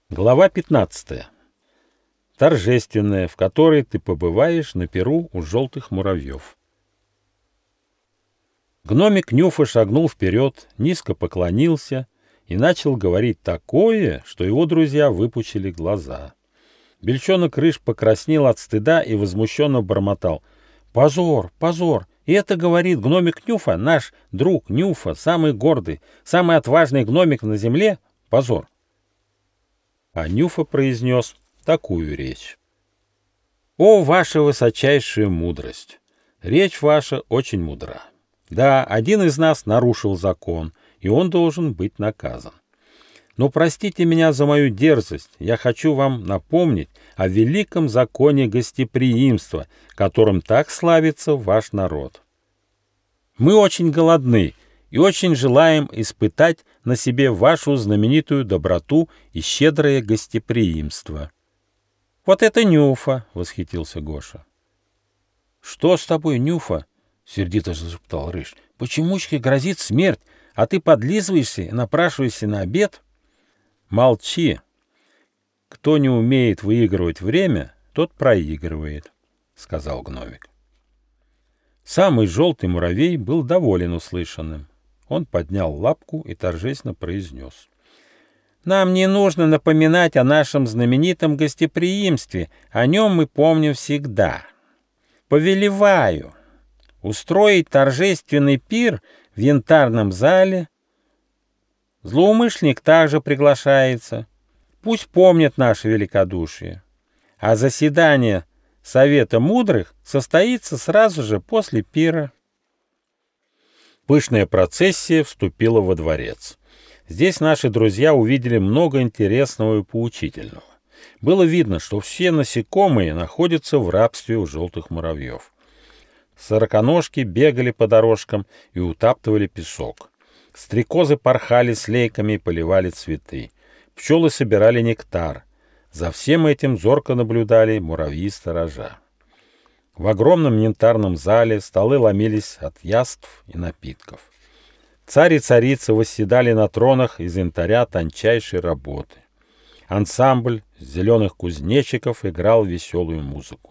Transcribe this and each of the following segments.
Глава 15. Торжественная, в которой ты побываешь на перу у желтых муравьев. Гномик Нюфа шагнул вперед, низко поклонился и начал говорить такое, что его друзья выпучили глаза. Бельчонок Рыж покраснел от стыда и возмущенно бормотал: «Позор, позор! И это говорит гномик Нюфа, наш друг Нюфа, самый гордый, самый отважный гномик на земле? Позор!» А Нюфа произнес такую речь: «О, ваша высочайшая мудрость! Речь ваша очень мудра. Да, один из нас нарушил закон, и он должен быть наказан. Но простите меня за мою дерзость, я хочу вам напомнить о великом законе гостеприимства, которым так славится ваш народ. Мы очень голодны и очень желаем испытать на себе вашу знаменитую доброту и щедрое гостеприимство». «Вот это Нюфа!» — восхитился Гоша. «Что с тобой, Нюфа?» — сердито зашептал Рыж. «Почемучке грозит смерть, а ты подлизываешься и напрашиваешься на обед?» «Молчи! Кто не умеет выигрывать время, тот проигрывает», — сказал гномик. Самый желтый муравей был доволен услышанным. Он поднял лапку и торжественно произнес: «Нам не нужно напоминать о нашем знаменитом гостеприимстве, о нем мы помним всегда. Повелеваю устроить торжественный пир в янтарном зале. Злоумышленник также приглашается. Пусть помнят наше великодушие. А заседание Совета Мудрых состоится сразу же после пира». Пышная процессия вступила во дворец. Здесь наши друзья увидели много интересного и поучительного. Было видно, что все насекомые находятся в рабстве у желтых муравьев. Сороконожки бегали по дорожкам и утаптывали песок. Стрекозы порхали с лейками и поливали цветы. Пчелы собирали нектар. За всем этим зорко наблюдали муравьи-сторожа. В огромном янтарном зале столы ломились от яств и напитков. Царь и царица восседали на тронах из янтаря тончайшей работы. Ансамбль зеленых кузнечиков играл веселую музыку.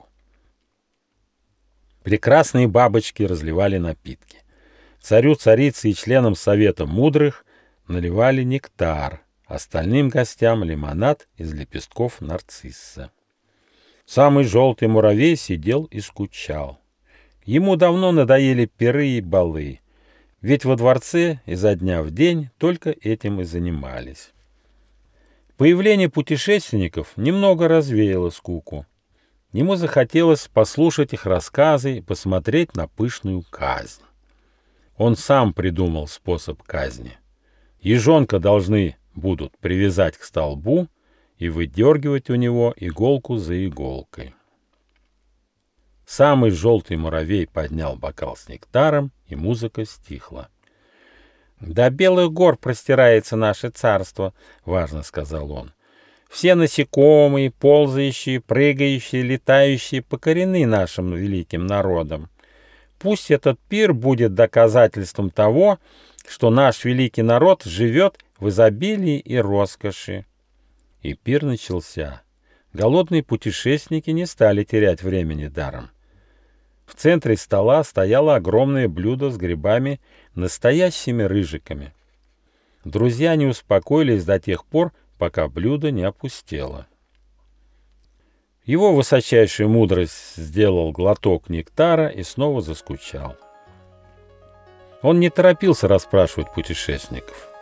Прекрасные бабочки разливали напитки. Царю, царице и членам Совета Мудрых наливали нектар, остальным гостям лимонад из лепестков нарцисса. Самый желтый муравей сидел и скучал. Ему давно надоели пиры и балы, ведь во дворце изо дня в день только этим и занимались. Появление путешественников немного развеяло скуку. Ему захотелось послушать их рассказы и посмотреть на пышную казнь. Он сам придумал способ казни. Ежонка должны будут привязать к столбу и выдергивать у него иголку за иголкой. Самый желтый муравей поднял бокал с нектаром, и музыка стихла. «До белых гор простирается наше царство», — важно сказал он. «Все насекомые, ползающие, прыгающие, летающие покорены нашим великим народом. Пусть этот пир будет доказательством того, что наш великий народ живет в изобилии и роскоши». И пир начался. Голодные путешественники не стали терять времени даром. В центре стола стояло огромное блюдо с грибами, настоящими рыжиками. Друзья не успокоились до тех пор, пока блюдо не опустело. Его высочайшая мудрость сделал глоток нектара и снова заскучал. Он не торопился расспрашивать путешественников.